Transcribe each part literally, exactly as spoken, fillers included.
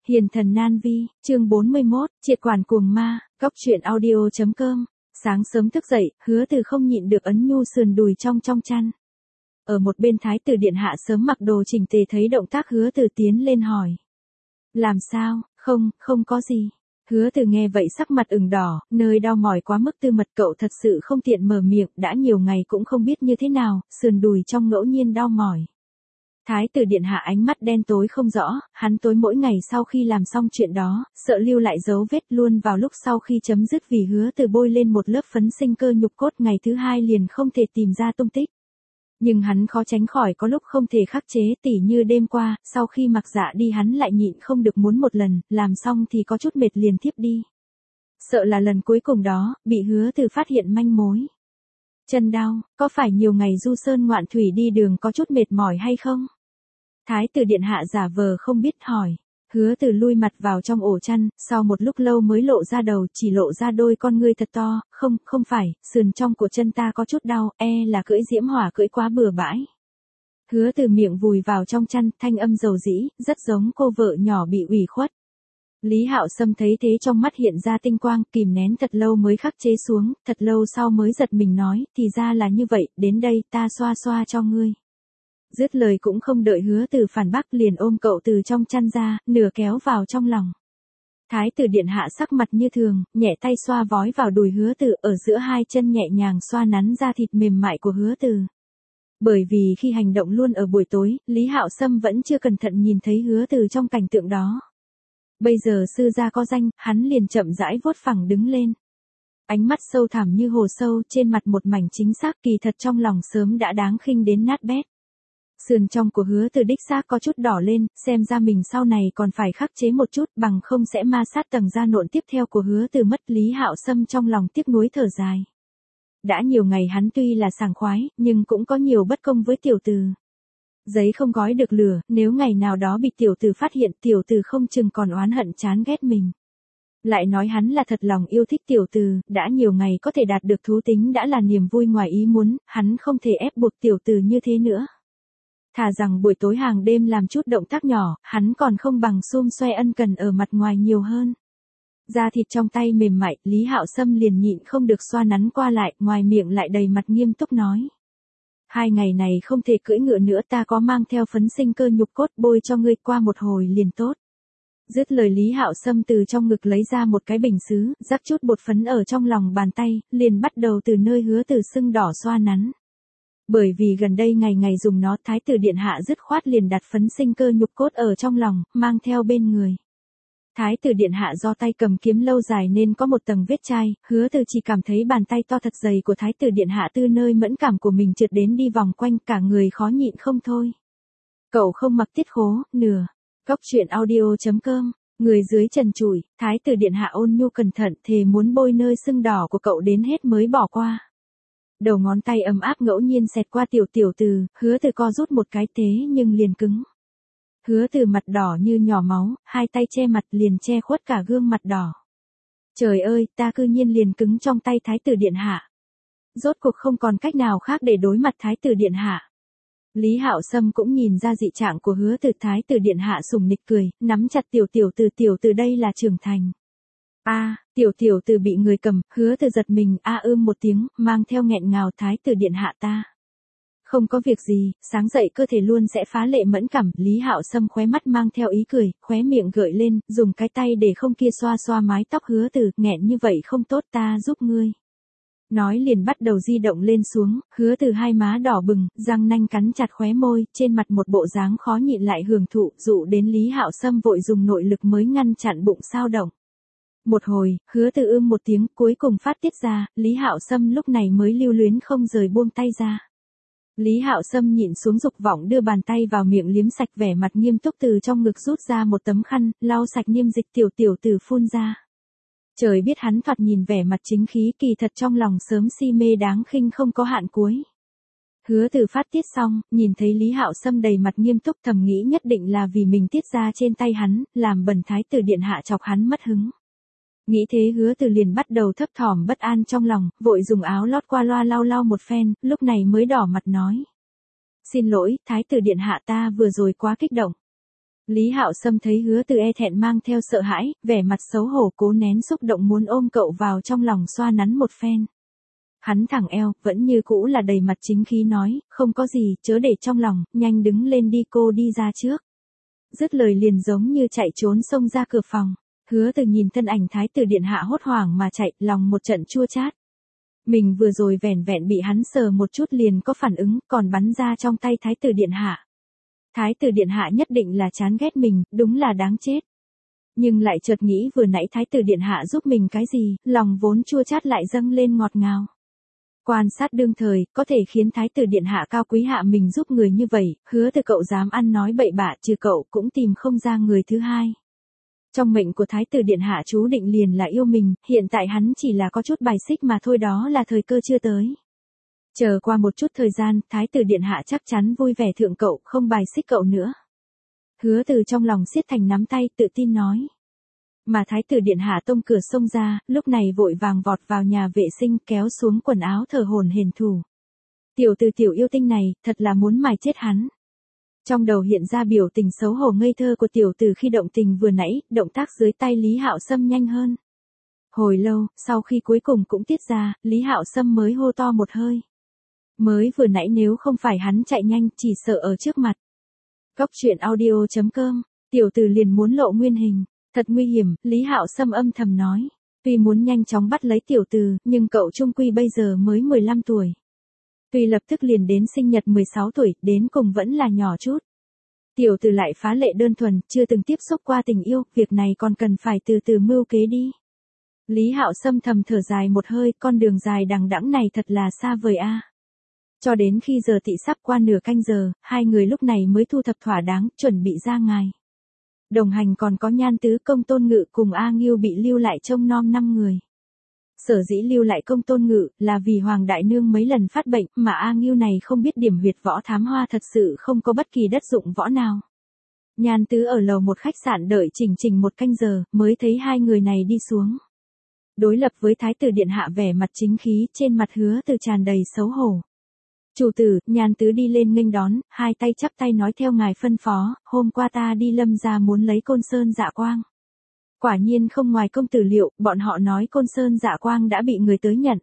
Hiền thần nan vi, chương bốn mươi mốt, triệt quản cuồng ma, góc truyện audio chấm com. Sáng sớm thức dậy, Hứa Từ không nhịn được ấn nhu sườn đùi trong trong chăn. Ở một bên Thái tử điện hạ sớm mặc đồ chỉnh tề thấy động tác Hứa Từ tiến lên hỏi. Làm sao, không, không có gì. Hứa Từ nghe vậy sắc mặt ửng đỏ, nơi đau mỏi quá mức tư mật cậu thật sự không tiện mở miệng, đã nhiều ngày cũng không biết như thế nào, sườn đùi trong ngẫu nhiên đau mỏi. Thái tử điện hạ ánh mắt đen tối không rõ, hắn tối mỗi ngày sau khi làm xong chuyện đó, sợ lưu lại dấu vết luôn vào lúc sau khi chấm dứt vì Hứa Từ bôi lên một lớp phấn sinh cơ nhục cốt ngày thứ hai liền không thể tìm ra tung tích. Nhưng hắn khó tránh khỏi có lúc không thể khắc chế, tỉ như đêm qua, sau khi mặc dạ đi hắn lại nhịn không được muốn một lần, làm xong thì có chút mệt liền thiếp đi. Sợ là lần cuối cùng đó, bị Hứa Từ phát hiện manh mối. Chân đau, có phải nhiều ngày du sơn ngoạn thủy đi đường có chút mệt mỏi hay không? Thái tử điện hạ giả vờ không biết hỏi. Hứa Từ lui mặt vào trong ổ chăn, sau một lúc lâu mới lộ ra đầu, chỉ lộ ra đôi con ngươi thật to, không, không phải, sườn trong của chân ta có chút đau, e là cưỡi diễm hỏa cưỡi quá bừa bãi. Hứa Từ miệng vùi vào trong chăn, thanh âm dầu dĩ, rất giống cô vợ nhỏ bị ủy khuất. Lý Hạo Sâm thấy thế trong mắt hiện ra tinh quang, kìm nén thật lâu mới khắc chế xuống, thật lâu sau mới giật mình nói, thì ra là như vậy, đến đây, ta xoa xoa cho ngươi. Dứt lời cũng không đợi Hứa Từ phản bác liền ôm cậu từ trong chăn ra, nửa kéo vào trong lòng. Thái tử điện hạ sắc mặt như thường, nhẹ tay xoa vói vào đùi Hứa Từ, ở giữa hai chân nhẹ nhàng xoa nắn da thịt mềm mại của Hứa Từ. Bởi vì khi hành động luôn ở buổi tối, Lý Hạo Sâm vẫn chưa cẩn thận nhìn thấy Hứa Từ trong cảnh tượng đó. Bây giờ sư gia có danh, hắn liền chậm rãi vuốt phẳng đứng lên. Ánh mắt sâu thẳm như hồ sâu, trên mặt một mảnh chính xác, kỳ thật trong lòng sớm đã đáng khinh đến nát bét. Sườn trong của Hứa Từ đích xác có chút đỏ lên, xem ra mình sau này còn phải khắc chế một chút, bằng không sẽ ma sát tầng da nộn tiếp theo của Hứa Từ mất. Lý Hạo Sâm trong lòng tiếc nuối thở dài. Đã nhiều ngày hắn tuy là sảng khoái, nhưng cũng có nhiều bất công với tiểu tử. Giấy không gói được lửa, nếu ngày nào đó bị tiểu tử phát hiện, tiểu tử không chừng còn oán hận chán ghét mình. Lại nói hắn là thật lòng yêu thích tiểu tử, đã nhiều ngày có thể đạt được thú tính đã là niềm vui ngoài ý muốn, hắn không thể ép buộc tiểu tử như thế nữa. Thà rằng buổi tối hàng đêm làm chút động tác nhỏ, hắn còn không bằng xum xoe ân cần ở mặt ngoài nhiều hơn. Da thịt trong tay mềm mại, Lý Hạo Sâm liền nhịn không được xoa nắn qua lại, ngoài miệng lại đầy mặt nghiêm túc nói. Hai ngày này không thể cưỡi ngựa nữa, ta có mang theo phấn sinh cơ nhục cốt, bôi cho ngươi qua một hồi liền tốt. Dứt lời Lý Hạo Sâm từ trong ngực lấy ra một cái bình sứ, rắc chút bột phấn ở trong lòng bàn tay, liền bắt đầu từ nơi Hứa Từ sưng đỏ xoa nắn. Bởi vì gần đây ngày ngày dùng nó, Thái tử điện hạ dứt khoát liền đặt phấn sinh cơ nhục cốt ở trong lòng, mang theo bên người. Thái tử điện hạ do tay cầm kiếm lâu dài nên có một tầng vết chai, Hứa Từ chỉ cảm thấy bàn tay to thật dày của Thái tử điện hạ từ nơi mẫn cảm của mình trượt đến đi vòng quanh, cả người khó nhịn không thôi. Cậu không mặc tiết khố, nửa. Góc truyện audio chấm com. Người dưới trần trụi, Thái tử điện hạ ôn nhu cẩn thận, thề muốn bôi nơi sưng đỏ của cậu đến hết mới bỏ qua. Đầu ngón tay ấm áp ngẫu nhiên xẹt qua tiểu tiểu Từ, Hứa Từ co rút một cái thế nhưng liền cứng. Hứa Từ mặt đỏ như nhỏ máu, hai tay che mặt liền che khuất cả gương mặt đỏ. Trời ơi, ta cư nhiên liền cứng trong tay Thái tử điện hạ. Rốt cuộc không còn cách nào khác để đối mặt Thái tử điện hạ. Lý Hạo Sâm cũng nhìn ra dị trạng của Hứa Từ. Thái tử điện hạ sùng nịch cười, nắm chặt tiểu tiểu Từ, tiểu Từ đây là trưởng thành. A, à, tiểu tiểu Từ bị người cầm, Hứa Từ giật mình, a ưm một tiếng, mang theo nghẹn ngào, Thái tử điện hạ ta. Không có việc gì, sáng dậy cơ thể luôn sẽ phá lệ mẫn cảm. Lý Hạo Sâm khóe mắt mang theo ý cười, khóe miệng gợi lên, dùng cái tay để không kia xoa xoa mái tóc Hứa Từ, nghẹn như vậy không tốt, ta giúp ngươi. Nói liền bắt đầu di động lên xuống, Hứa Từ hai má đỏ bừng, răng nanh cắn chặt khóe môi, trên mặt một bộ dáng khó nhịn lại hưởng thụ, dụ đến Lý Hạo Sâm vội dùng nội lực mới ngăn chặn bụng sao động. Một hồi, Hứa Từ ưm một tiếng, cuối cùng phát tiết ra, Lý Hạo Sâm lúc này mới lưu luyến không rời buông tay ra. Lý Hạo Sâm nhịn xuống dục vọng đưa bàn tay vào miệng liếm sạch, vẻ mặt nghiêm túc từ trong ngực rút ra một tấm khăn, lau sạch niêm dịch, tiểu tiểu Từ phun ra. Trời biết hắn thoạt nhìn vẻ mặt chính khí, kỳ thật trong lòng sớm si mê đáng khinh không có hạn cuối. Hứa Từ phát tiết xong, nhìn thấy Lý Hạo Sâm đầy mặt nghiêm túc, thầm nghĩ nhất định là vì mình tiết ra trên tay hắn, làm bẩn Thái tử điện hạ chọc hắn mất hứng. Nghĩ thế Hứa Từ liền bắt đầu thấp thỏm bất an trong lòng, vội dùng áo lót qua loa lau lau một phen, lúc này mới đỏ mặt nói. Xin lỗi, Thái tử điện hạ, ta vừa rồi quá kích động. Lý Hạo Sâm thấy Hứa Từ e thẹn mang theo sợ hãi, vẻ mặt xấu hổ cố nén xúc động muốn ôm cậu vào trong lòng xoa nắn một phen. Hắn thẳng eo, vẫn như cũ là đầy mặt chính khí nói, không có gì, chớ để trong lòng, nhanh đứng lên đi, cô đi ra trước. Dứt lời liền giống như chạy trốn xông ra cửa phòng. Hứa Từ nhìn thân ảnh thái tử điện hạ hốt hoảng mà chạy, lòng một trận chua chát. Mình vừa rồi vẻn vẹn bị hắn sờ một chút liền có phản ứng, còn bắn ra trong tay thái tử điện hạ. Thái tử điện hạ nhất định là chán ghét mình, đúng là đáng chết. Nhưng lại chợt nghĩ vừa nãy thái tử điện hạ giúp mình cái gì, lòng vốn chua chát lại dâng lên ngọt ngào. Quan sát đương thời, có thể khiến thái tử điện hạ cao quý hạ mình giúp người như vậy, Hứa Từ cậu dám ăn nói bậy bạ, trừ cậu cũng tìm không ra người thứ hai. Trong mệnh của thái tử điện hạ chú định liền là yêu mình, hiện tại hắn chỉ là có chút bài xích mà thôi, đó là thời cơ chưa tới. Chờ qua một chút thời gian, thái tử điện hạ chắc chắn vui vẻ thượng cậu, không bài xích cậu nữa. Hứa Từ trong lòng siết thành nắm tay, tự tin nói. Mà thái tử điện hạ tông cửa xông ra, lúc này vội vàng vọt vào nhà vệ sinh kéo xuống quần áo thở hổn hển thủ. Tiểu Từ tiểu yêu tinh này, thật là muốn mài chết hắn. Trong đầu hiện ra biểu tình xấu hổ ngây thơ của tiểu Từ khi động tình vừa nãy, động tác dưới tay Lý Hạo Sâm nhanh hơn. Hồi lâu, sau khi cuối cùng cũng tiết ra, Lý Hạo Sâm mới hô to một hơi. Mới vừa nãy nếu không phải hắn chạy nhanh, chỉ sợ ở trước mặt. Góc truyện audio chấm com, tiểu Từ liền muốn lộ nguyên hình. Thật nguy hiểm, Lý Hạo Sâm âm thầm nói. Tuy muốn nhanh chóng bắt lấy tiểu Từ, nhưng cậu trung quy bây giờ mới mười lăm tuổi. Tuy lập tức liền đến sinh nhật mười sáu tuổi, đến cùng vẫn là nhỏ chút. Tiểu Từ lại phá lệ đơn thuần, chưa từng tiếp xúc qua tình yêu, việc này còn cần phải từ từ mưu kế đi. Lý Hạo Sâm thầm thở dài một hơi, con đường dài đằng đẵng này thật là xa vời a. Cho đến khi giờ tị sắp qua nửa canh giờ, hai người lúc này mới thu thập thỏa đáng, chuẩn bị ra ngoài. Đồng hành còn có Nhan Tứ, Công Tôn Ngự cùng A Ngưu bị lưu lại trông nom năm người. Sở dĩ lưu lại Công Tôn Ngự là vì Hoàng Đại Nương mấy lần phát bệnh, mà A Ngưu này không biết điểm huyệt võ thám hoa, thật sự không có bất kỳ đất dụng võ nào. Nhan Tứ ở lầu một khách sạn đợi chỉnh chỉnh một canh giờ, mới thấy hai người này đi xuống. Đối lập với thái tử điện hạ vẻ mặt chính khí, trên mặt Hứa Từ tràn đầy xấu hổ. Chủ tử, Nhan Tứ đi lên nghênh đón, hai tay chắp tay nói theo ngài phân phó, hôm qua ta đi Lâm gia muốn lấy Côn Sơn Dạ Quang. Quả nhiên không ngoài công tử liệu, bọn họ nói Côn Sơn Dạ Quang đã bị người tới nhận.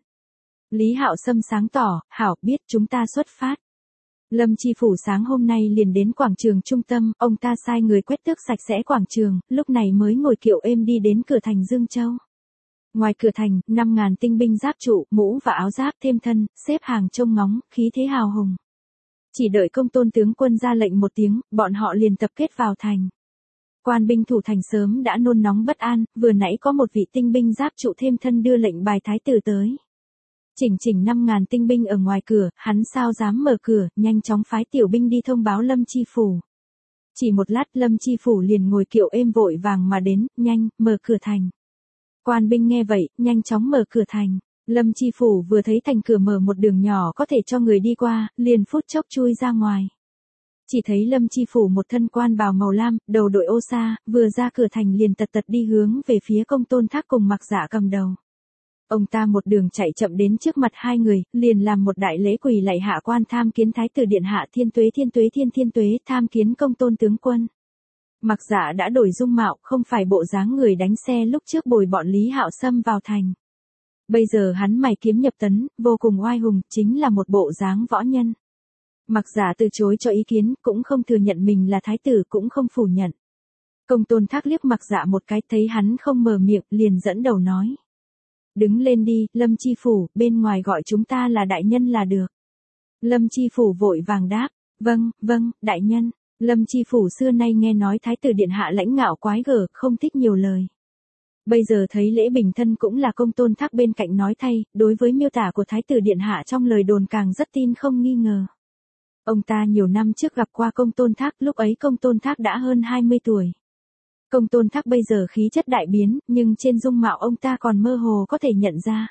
Lý Hạo Sâm sáng tỏ, hảo, biết, chúng ta xuất phát. Lâm Chi Phủ sáng hôm nay liền đến quảng trường trung tâm, ông ta sai người quét tước sạch sẽ quảng trường, lúc này mới ngồi kiệu êm đi đến cửa thành Dương Châu. Ngoài cửa thành, năm ngàn tinh binh giáp trụ, mũ và áo giáp thêm thân, xếp hàng trông ngóng, khí thế hào hùng. Chỉ đợi Công Tôn tướng quân ra lệnh một tiếng, bọn họ liền tập kết vào thành. Quan binh thủ thành sớm đã nôn nóng bất an, vừa nãy có một vị tinh binh giáp trụ thêm thân đưa lệnh bài thái tử tới. Chỉnh chỉnh năm ngàn tinh binh ở ngoài cửa, hắn sao dám mở cửa, nhanh chóng phái tiểu binh đi thông báo Lâm Chi Phủ. Chỉ một lát Lâm Chi Phủ liền ngồi kiệu êm vội vàng mà đến, nhanh, mở cửa thành. Quan binh nghe vậy, nhanh chóng mở cửa thành. Lâm Chi Phủ vừa thấy thành cửa mở một đường nhỏ có thể cho người đi qua, liền phút chốc chui ra ngoài. Chỉ thấy Lâm Chi Phủ một thân quan bào màu lam, đầu đội ô sa, vừa ra cửa thành liền tật tật đi hướng về phía Công Tôn Thác cùng Mặc Dạ cầm đầu. Ông ta một đường chạy chậm đến trước mặt hai người, liền làm một đại lễ quỳ lạy hạ quan tham kiến thái tử điện hạ, thiên tuế thiên tuế thiên thiên tuế, tham kiến Công Tôn tướng quân. Mặc Dạ đã đổi dung mạo, không phải bộ dáng người đánh xe lúc trước bồi bọn Lý Hạo Sâm vào thành. Bây giờ hắn mày kiếm nhập tấn, vô cùng oai hùng, chính là một bộ dáng võ nhân. Mặc Dạ từ chối cho ý kiến, cũng không thừa nhận mình là thái tử, cũng không phủ nhận. Công Tôn Thác liếc Mặc Dạ một cái, thấy hắn không mở miệng, liền dẫn đầu nói. Đứng lên đi, Lâm Chi Phủ, bên ngoài gọi chúng ta là đại nhân là được. Lâm Chi Phủ vội vàng đáp, vâng, vâng, đại nhân. Lâm Chi Phủ xưa nay nghe nói thái tử điện hạ lãnh ngạo quái gở, không thích nhiều lời. Bây giờ thấy lễ bình thân cũng là Công Tôn Thác bên cạnh nói thay, đối với miêu tả của thái tử điện hạ trong lời đồn càng rất tin không nghi ngờ. Ông ta nhiều năm trước gặp qua Công Tôn Thác, lúc ấy Công Tôn Thác đã hơn hai mươi tuổi. Công Tôn Thác bây giờ khí chất đại biến, nhưng trên dung mạo ông ta còn mơ hồ có thể nhận ra.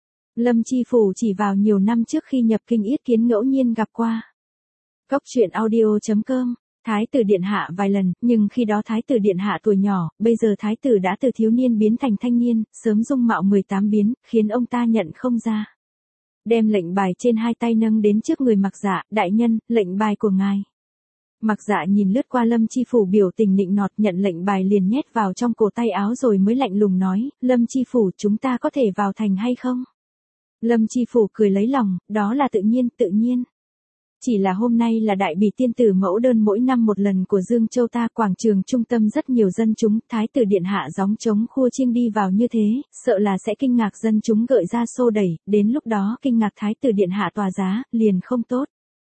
Lâm Chi Phủ chỉ vào nhiều năm trước khi nhập kinh yết kiến ngẫu nhiên gặp qua. Góc truyện audio chấm com, thái tử điện hạ vài lần, nhưng khi đó thái tử điện hạ tuổi nhỏ, bây giờ thái tử đã từ thiếu niên biến thành thanh niên, sớm dung mạo mười tám biến, khiến ông ta nhận không ra. Đem lệnh bài trên hai tay nâng đến trước người Mặc Dạ, đại nhân, lệnh bài của ngài. Mặc Dạ nhìn lướt qua Lâm Chi Phủ biểu tình nịnh nọt, nhận lệnh bài liền nhét vào trong cổ tay áo rồi mới lạnh lùng nói, Lâm Chi Phủ, chúng ta có thể vào thành hay không? Lâm Chi Phủ cười lấy lòng, đó là tự nhiên, tự nhiên. Chỉ là hôm nay là đại bỉ tiên tử mẫu đơn mỗi năm một lần của Dương Châu ta, quảng trường trung tâm rất nhiều dân chúng, thái tử điện hạ gióng trống khua chiêng đi vào như thế, sợ là sẽ kinh ngạc dân chúng gợi ra xô đẩy, đến lúc đó kinh ngạc thái tử điện hạ tòa giá, liền không tốt.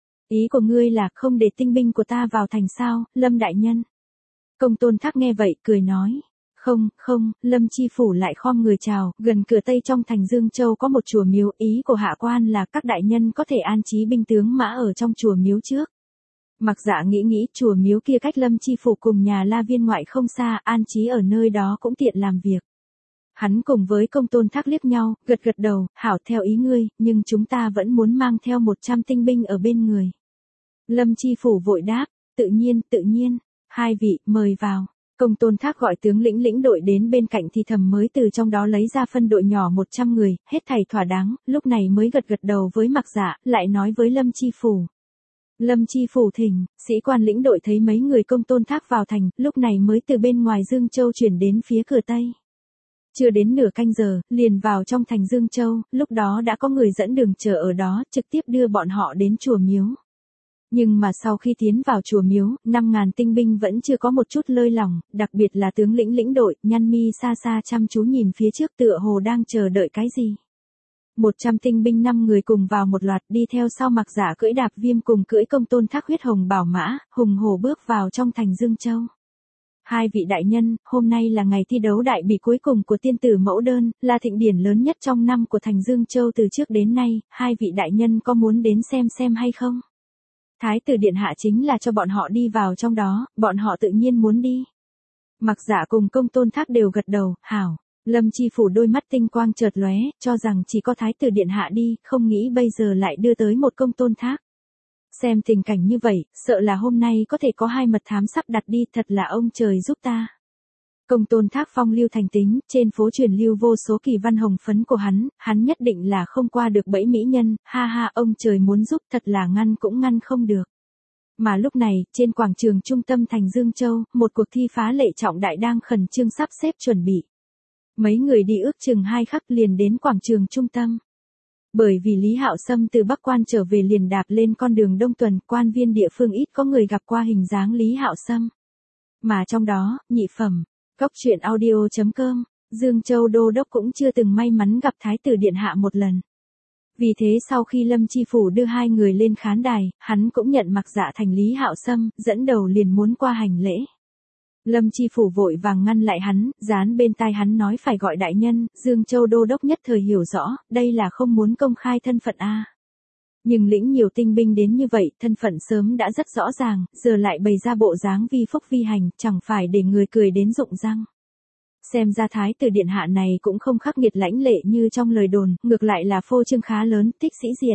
Ý của ngươi là không để tinh binh của ta vào thành sao, Lâm đại nhân? Công Tôn Thác nghe vậy, cười nói. Không, không, Lâm Chi Phủ lại khom người chào, gần cửa tây trong thành Dương Châu có một chùa miếu, ý của hạ quan là các đại nhân có thể an trí binh tướng mã ở trong chùa miếu trước. Mặc Dạ nghĩ nghĩ, chùa miếu kia cách Lâm Chi Phủ cùng nhà La Viên ngoại không xa, an trí ở nơi đó cũng tiện làm việc. Hắn cùng với Công Tôn Thác liếc nhau, gật gật đầu, hảo theo ý ngươi, nhưng chúng ta vẫn muốn mang theo một trăm tinh binh ở bên người. Lâm Chi Phủ vội đáp, tự nhiên, tự nhiên, hai vị, mời vào. Công Tôn Thác gọi tướng lĩnh lĩnh đội đến bên cạnh thì thầm mới từ trong đó lấy ra phân đội nhỏ một trăm người, hết thảy thỏa đáng, lúc này mới gật gật đầu với Mặc Dạ, lại nói với Lâm Chi Phủ. Lâm Chi Phủ thỉnh, sĩ quan lĩnh đội thấy mấy người Công Tôn Thác vào thành, lúc này mới từ bên ngoài Dương Châu chuyển đến phía cửa Tây. Chưa đến nửa canh giờ, liền vào trong thành Dương Châu, lúc đó đã có người dẫn đường chờ ở đó, trực tiếp đưa bọn họ đến chùa miếu. Nhưng mà sau khi tiến vào chùa miếu, năm ngàn tinh binh vẫn chưa có một chút lơi lỏng, đặc biệt là tướng lĩnh lĩnh đội, nhăn mi xa xa chăm chú nhìn phía trước tựa hồ đang chờ đợi cái gì. Một trăm tinh binh năm người cùng vào một loạt, đi theo sau Mặc Dạ cưỡi đạp viêm cùng cưỡi Công Tôn Thác huyết hồng bảo mã, hùng hổ bước vào trong thành Dương Châu. Hai vị đại nhân, hôm nay là ngày thi đấu đại bỉ cuối cùng của tiên tử mẫu đơn, là thịnh điển lớn nhất trong năm của thành Dương Châu từ trước đến nay, hai vị đại nhân có muốn đến xem xem hay không? Thái tử điện hạ chính là cho bọn họ đi vào trong đó, bọn họ tự nhiên muốn đi. Mặc Dạ cùng Công Tôn Thác đều gật đầu, hảo. Lâm Chi Phủ đôi mắt tinh quang chợt lóe, cho rằng chỉ có thái tử điện hạ đi, không nghĩ bây giờ lại đưa tới một Công Tôn Thác. Xem tình cảnh như vậy, sợ là hôm nay có thể có hai mật thám sắp đặt đi, thật là ông trời giúp ta. Công Tôn Thác phong lưu thành tính, trên phố truyền lưu vô số kỳ văn hồng phấn của hắn, hắn nhất định là không qua được bẫy mỹ nhân, ha ha, ông trời muốn giúp thật là ngăn cũng ngăn không được. Mà lúc này, trên quảng trường trung tâm thành Dương Châu, một cuộc thi phá lệ trọng đại đang khẩn trương sắp xếp chuẩn bị. Mấy người đi ước chừng hai khắc liền đến quảng trường trung tâm. Bởi vì Lý Hạo Sâm từ Bắc Quan trở về liền đạp lên con đường Đông Tuần, quan viên địa phương ít có người gặp qua hình dáng Lý Hạo Sâm. Mà trong đó, nhị phẩm, Cóc truyện audio chấm com, Dương Châu Đô Đốc cũng chưa từng may mắn gặp Thái tử Điện Hạ một lần. Vì thế sau khi Lâm Chi Phủ đưa hai người lên khán đài, hắn cũng nhận Mặc Dạ thành Lý Hạo Sâm, dẫn đầu liền muốn qua hành lễ. Lâm Chi Phủ vội vàng ngăn lại hắn, dán bên tai hắn nói phải gọi đại nhân, Dương Châu Đô Đốc nhất thời hiểu rõ, đây là không muốn công khai thân phận a. Nhưng lĩnh nhiều tinh binh đến như vậy, thân phận sớm đã rất rõ ràng, giờ lại bày ra bộ dáng vi phúc vi hành, chẳng phải để người cười đến rụng răng. Xem ra Thái tử Điện Hạ này cũng không khắc nghiệt lãnh lệ như trong lời đồn, ngược lại là phô trương khá lớn, thích sĩ diện.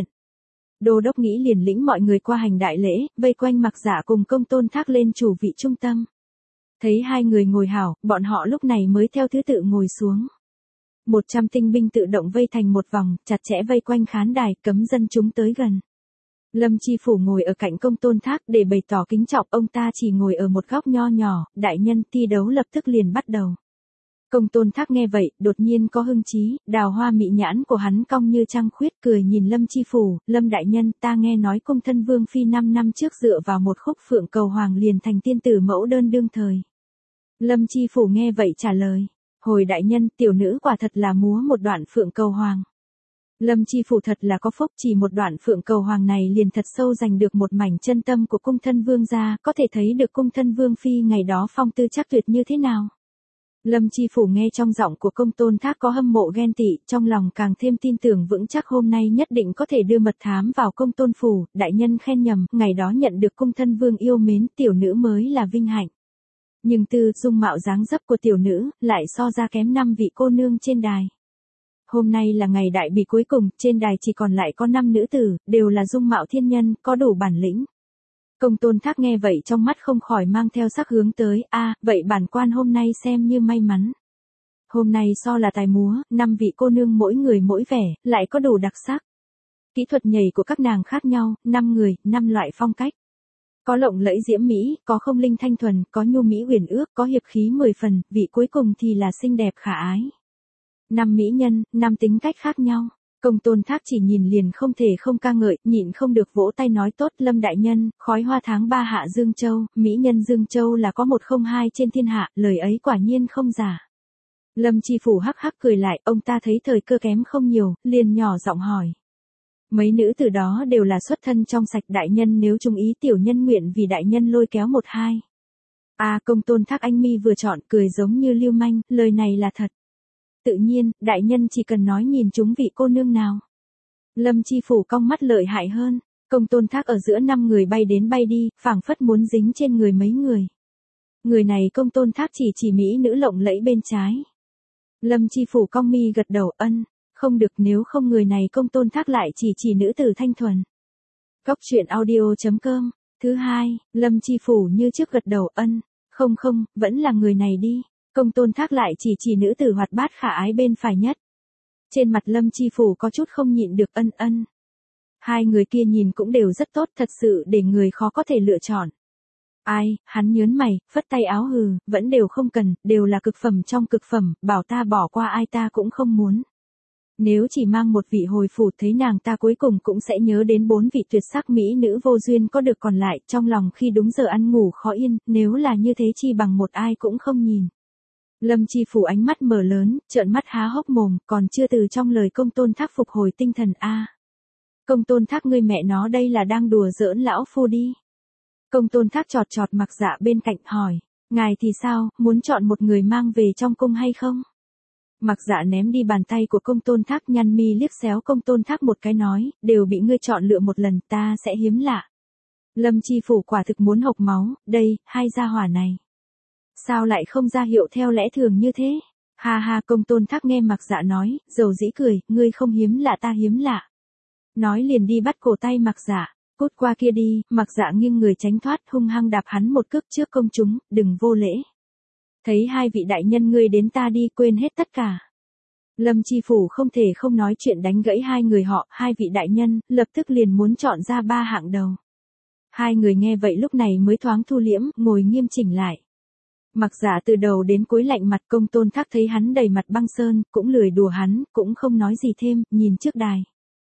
Đô Đốc nghĩ liền lĩnh mọi người qua hành đại lễ, vây quanh Mặc Dạ cùng Công Tôn Thác lên chủ vị trung tâm. Thấy hai người ngồi hảo, bọn họ lúc này mới theo thứ tự ngồi xuống. Một trăm tinh binh tự động vây thành một vòng, chặt chẽ vây quanh khán đài, cấm dân chúng tới gần. Lâm Chi Phủ ngồi ở cạnh Công Tôn Thác để bày tỏ kính trọng, ông ta chỉ ngồi ở một góc nho nhỏ, đại nhân, thi đấu lập tức liền bắt đầu. Công Tôn Thác nghe vậy, đột nhiên có hưng trí, đào hoa mị nhãn của hắn cong như trăng khuyết, cười nhìn Lâm Chi Phủ, Lâm đại nhân, ta nghe nói cung thân Vương Phi năm năm trước dựa vào một khúc phượng cầu hoàng liền thành tiên tử mẫu đơn đương thời. Lâm Chi Phủ nghe vậy trả lời, hồi đại nhân, tiểu nữ quả thật là múa một đoạn phượng cầu hoàng. Lâm Chi Phủ thật là có phúc, chỉ một đoạn phượng cầu hoàng này liền thật sâu giành được một mảnh chân tâm của cung thân Vương gia, có thể thấy được cung thân Vương Phi ngày đó phong tư chắc tuyệt như thế nào. Lâm Chi Phủ nghe trong giọng của Công Tôn Thác có hâm mộ ghen tị, trong lòng càng thêm tin tưởng vững chắc hôm nay nhất định có thể đưa mật thám vào Công Tôn phủ, đại nhân khen nhầm, ngày đó nhận được cung thân Vương yêu mến, tiểu nữ mới là vinh hạnh. Nhưng tư dung mạo dáng dấp của tiểu nữ, lại so ra kém năm vị cô nương trên đài. Hôm nay là ngày đại bỉ cuối cùng, trên đài chỉ còn lại có năm nữ tử, đều là dung mạo thiên nhân, có đủ bản lĩnh. Công Tôn Thác nghe vậy trong mắt không khỏi mang theo sắc hướng tới, a à, vậy bản quan hôm nay xem như may mắn. Hôm nay so là tài múa, năm vị cô nương mỗi người mỗi vẻ, lại có đủ đặc sắc. Kỹ thuật nhảy của các nàng khác nhau, năm người, năm loại phong cách. Có lộng lẫy diễm mỹ, có không linh thanh thuần, có nhu mỹ uyển ước, có hiệp khí mười phần, vị cuối cùng thì là xinh đẹp khả ái. Năm mỹ nhân, năm tính cách khác nhau. Công Tôn Thác chỉ nhìn liền không thể không ca ngợi, nhịn không được vỗ tay nói tốt. Lâm đại nhân, khói hoa tháng ba hạ Dương Châu, mỹ nhân Dương Châu là có một không hai trên thiên hạ, lời ấy quả nhiên không giả. Lâm Chi Phủ hắc hắc cười lại, ông ta thấy thời cơ kém không nhiều, liền nhỏ giọng hỏi. Mấy nữ từ đó đều là xuất thân trong sạch, đại nhân nếu trung ý tiểu nhân nguyện vì đại nhân lôi kéo một hai. À, Công Tôn Thác anh mi vừa chọn, cười giống như lưu manh, lời này là thật. Tự nhiên, đại nhân chỉ cần nói nhìn chúng vị cô nương nào. Lâm Chi Phủ cong mắt lợi hại hơn, Công Tôn Thác ở giữa năm người bay đến bay đi, phảng phất muốn dính trên người mấy người. Người này Công Tôn Thác chỉ chỉ mỹ nữ lộng lẫy bên trái. Lâm Chi Phủ cong mi gật đầu ân, không được nếu không người này Công Tôn Thác lại chỉ chỉ nữ tử thanh thuần. Cóc truyện audio chấm com. Thứ hai, Lâm Chi Phủ như trước gật đầu ân, không không, vẫn là người này đi. Công Tôn Thác lại chỉ chỉ nữ tử hoạt bát khả ái bên phải nhất. Trên mặt Lâm Chi Phủ có chút không nhịn được ân ân. Hai người kia nhìn cũng đều rất tốt, thật sự để người khó có thể lựa chọn. Ai, hắn nhớn mày, phất tay áo hừ, vẫn đều không cần, đều là cực phẩm trong cực phẩm, bảo ta bỏ qua ai ta cũng không muốn. Nếu chỉ mang một vị hồi phủ thấy nàng ta cuối cùng cũng sẽ nhớ đến bốn vị tuyệt sắc mỹ nữ vô duyên có được còn lại, trong lòng khi đúng giờ ăn ngủ khó yên, nếu là như thế chi bằng một ai cũng không nhìn. Lâm Chi Phủ ánh mắt mở lớn, trợn mắt há hốc mồm, còn chưa từ trong lời Công Tôn Thác phục hồi tinh thần a. Công Tôn Thác ngươi mẹ nó đây là đang đùa giỡn lão phu đi. Công Tôn Thác chọt chọt Mặc Dạ bên cạnh hỏi, ngài thì sao, muốn chọn một người mang về trong cung hay không? Mặc Dạ ném đi bàn tay của Công Tôn Thác, nhăn mi liếc xéo Công Tôn Thác một cái nói, đều bị ngươi chọn lựa một lần, ta sẽ hiếm lạ. Lâm Chi Phủ quả thực muốn hộc máu, đây, hai gia hỏa này. Sao lại không ra hiệu theo lẽ thường như thế? Ha ha, Công Tôn Thác nghe Mặc Dạ nói, dầu dĩ cười, ngươi không hiếm lạ ta hiếm lạ. Nói liền đi bắt cổ tay Mặc Dạ, cút qua kia đi. Mặc Dạ nghiêng người tránh thoát, hung hăng đạp hắn một cước trước công chúng, đừng vô lễ. Thấy hai vị đại nhân ngươi đến ta đi, quên hết tất cả. Lâm Chi Phủ không thể không nói chuyện đánh gãy hai người họ, hai vị đại nhân, lập tức liền muốn chọn ra ba hạng đầu. Hai người nghe vậy lúc này mới thoáng thu liễm, ngồi nghiêm chỉnh lại. Mặc Dạ từ đầu đến cuối lạnh mặt, Công Tôn Thác thấy hắn đầy mặt băng sơn, cũng lười đùa hắn, cũng không nói gì thêm, nhìn trước đài.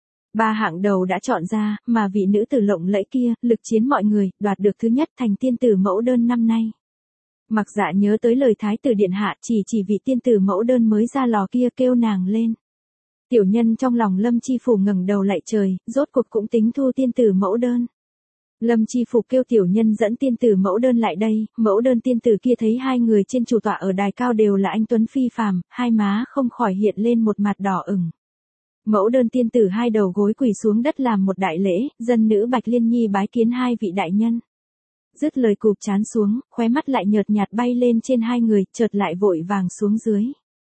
Ba hạng đầu đã chọn ra, mà vị nữ tử lộng lẫy kia, lực chiến mọi người, đoạt được thứ nhất thành tiên tử mẫu đơn năm nay. Mặc Dạ nhớ tới lời Thái tử điện hạ, chỉ chỉ vị tiên tử mẫu đơn mới ra lò kia kêu nàng lên. Tiểu nhân trong lòng Lâm Chi Phủ ngẩng đầu lạy trời, rốt cuộc cũng tính thu tiên tử mẫu đơn. Lâm Chi Phủ kêu tiểu nhân dẫn tiên tử mẫu đơn lại đây, mẫu đơn tiên tử kia thấy hai người trên chủ tọa ở đài cao đều là anh tuấn phi phàm, hai má không khỏi hiện lên một mặt đỏ ửng. Mẫu đơn tiên tử hai đầu gối quỳ xuống đất làm một đại lễ, dân nữ Bạch Liên Nhi bái kiến hai vị đại nhân. Dứt lời cụp trán xuống, khóe mắt lại nhợt nhạt bay lên trên hai người, chợt lại vội vàng xuống dưới.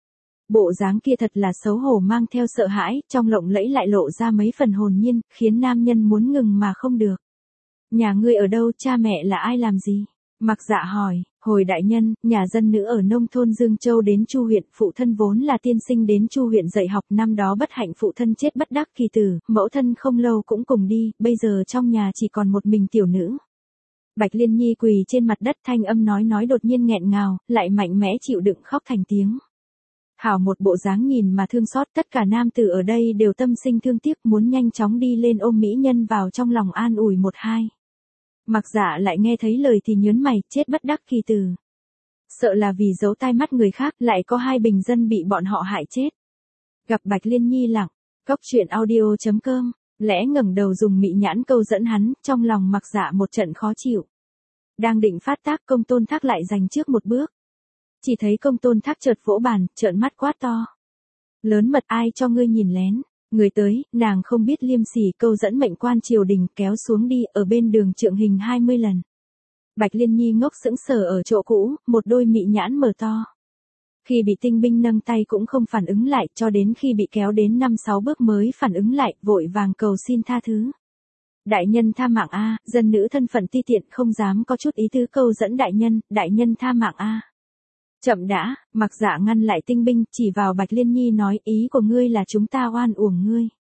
Bộ dáng kia thật là xấu hổ mang theo sợ hãi, trong lộng lẫy lại lộ ra mấy phần hồn nhiên, khiến nam nhân muốn ngừng mà không được. Nhà ngươi ở đâu, cha mẹ là ai làm gì? Mặc Dạ hỏi, hồi đại nhân, nhà dân nữ ở nông thôn Dương Châu đến Chu huyện, phụ thân vốn là tiên sinh đến Chu huyện dạy học, năm đó bất hạnh phụ thân chết bất đắc kỳ tử, mẫu thân không lâu cũng cùng đi, bây giờ trong nhà chỉ còn một mình tiểu nữ. Bạch Liên Nhi quỳ trên mặt đất, thanh âm nói nói đột nhiên nghẹn ngào, lại mạnh mẽ chịu đựng khóc thành tiếng. Hảo một bộ dáng nhìn mà thương xót, tất cả nam tử ở đây đều tâm sinh thương tiếc, muốn nhanh chóng đi lên ôm mỹ nhân vào trong lòng an ủi một hai. Mặc Dạ lại nghe thấy lời thì nhớn mày, chết bất đắc kỳ tử. Sợ là vì giấu tai mắt người khác, lại có hai bình dân bị bọn họ hại chết. Gặp Bạch Liên Nhi lặng, cóc truyện audio chấm com, lẽ ngẩng đầu dùng mị nhãn câu dẫn hắn, trong lòng Mặc Dạ một trận khó chịu. Đang định phát tác, Công Tôn Thác lại giành trước một bước. Chỉ thấy Công Tôn Thác chợt vỗ bàn, trợn mắt quát to. Lớn mật, ai cho ngươi nhìn lén? Người tới, nàng không biết liêm sỉ, câu dẫn mệnh quan triều đình kéo xuống đi, ở bên đường trượng hình hai mươi lần. Bạch Liên Nhi ngốc sững sờ ở chỗ cũ, một đôi mị nhãn mở to. Khi bị tinh binh nâng tay cũng không phản ứng lại, cho đến khi bị kéo đến năm sáu bước mới phản ứng lại, vội vàng cầu xin tha thứ. Đại nhân tha mạng a, dân nữ thân phận ti tiện không dám có chút ý tứ câu dẫn đại nhân, đại nhân tha mạng a. Chậm đã, Mặc Dạ ngăn lại tinh binh, chỉ vào Bạch Liên Nhi nói, ý của ngươi là chúng ta oan uổng ngươi.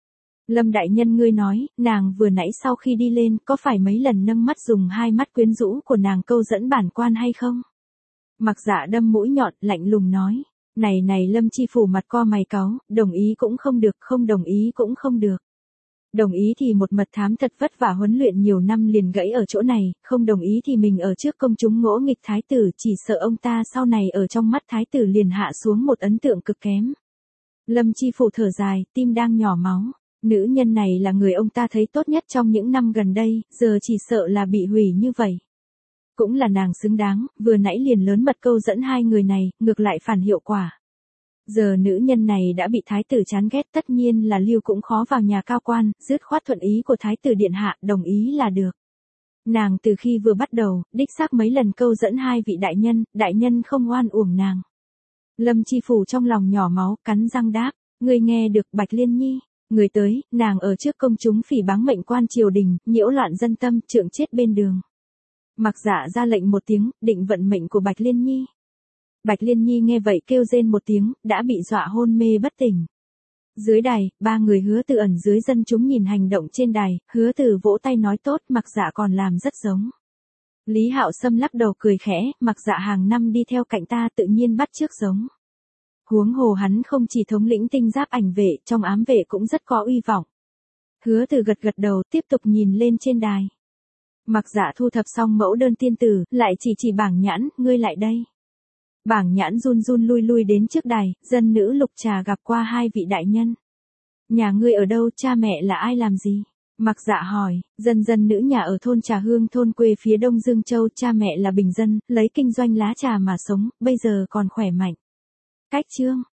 Lâm đại nhân ngươi nói, nàng vừa nãy sau khi đi lên, có phải mấy lần nâng mắt dùng hai mắt quyến rũ của nàng câu dẫn bản quan hay không? Mặc Dạ đâm mũi nhọn, lạnh lùng nói. Này này Lâm chi phủ mặt co mày cáu, đồng ý cũng không được, không đồng ý cũng không được. Đồng ý thì một mật thám thật vất vả huấn luyện nhiều năm liền gãy ở chỗ này, không đồng ý thì mình ở trước công chúng ngỗ nghịch thái tử, chỉ sợ ông ta sau này ở trong mắt thái tử liền hạ xuống một ấn tượng cực kém. Lâm chi phủ thở dài, tim đang nhỏ máu. Nữ nhân này là người ông ta thấy tốt nhất trong những năm gần đây, giờ chỉ sợ là bị hủy như vậy. Cũng là nàng xứng đáng, vừa nãy liền lớn mật câu dẫn hai người này, ngược lại phản hiệu quả. Giờ nữ nhân này đã bị thái tử chán ghét, tất nhiên là lưu cũng khó vào nhà cao quan, dứt khoát thuận ý của thái tử điện hạ, đồng ý là được. Nàng từ khi vừa bắt đầu, đích xác mấy lần câu dẫn hai vị đại nhân, đại nhân không oan uổng nàng. Lâm chi phủ trong lòng nhỏ máu, cắn răng đáp, ngươi nghe được Bạch Liên Nhi, người tới, nàng ở trước công chúng phỉ báng mệnh quan triều đình, nhiễu loạn dân tâm, trượng chết bên đường. Mặc Dạ ra lệnh một tiếng, định vận mệnh của Bạch Liên Nhi. Bạch Liên Nhi nghe vậy kêu rên một tiếng, đã bị dọa hôn mê bất tỉnh. Dưới đài, ba người Hứa Từ ẩn dưới dân chúng nhìn hành động trên đài, Hứa Từ vỗ tay nói tốt, Mặc Dạ còn làm rất giống. Lý Hạo Sâm lắc đầu cười khẽ, Mặc Dạ hàng năm đi theo cạnh ta tự nhiên bắt chước giống. Huống hồ hắn không chỉ thống lĩnh tinh giáp ảnh vệ, trong ám vệ cũng rất có uy vọng. Hứa Từ gật gật đầu, tiếp tục nhìn lên trên đài. Mặc Dạ thu thập xong mẫu đơn tiên tử, lại chỉ chỉ Bảng Nhãn, ngươi lại đây. Bảng Nhãn run run lui lui đến trước đài, dân nữ Lục Trà gặp qua hai vị đại nhân. Nhà ngươi ở đâu, cha mẹ là ai làm gì? Mặc Dạ hỏi, dân dân nữ nhà ở thôn Trà Hương thôn quê phía đông Dương Châu, cha mẹ là bình dân, lấy kinh doanh lá trà mà sống, bây giờ còn khỏe mạnh. Cách chương